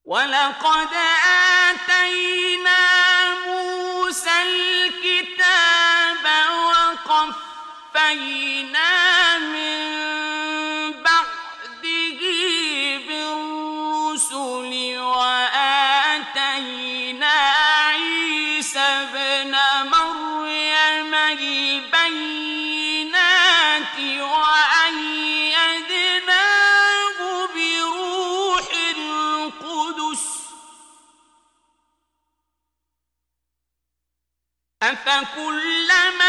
وَلَقَدْ آتَيْنَا مُوسَى الْكِتَابَ وَقَفَّيْنَا مِن بَعْدِهِ بِالرُّسُلِ وَآتَيْنَا عِيسَى ابْنَ مَرْيَمَ الْبَيِّنَاتِ وَأَيَّدْنَاهُ بِرُوحِ الْقُدُسِ ۗ أَفَكُلَّمَا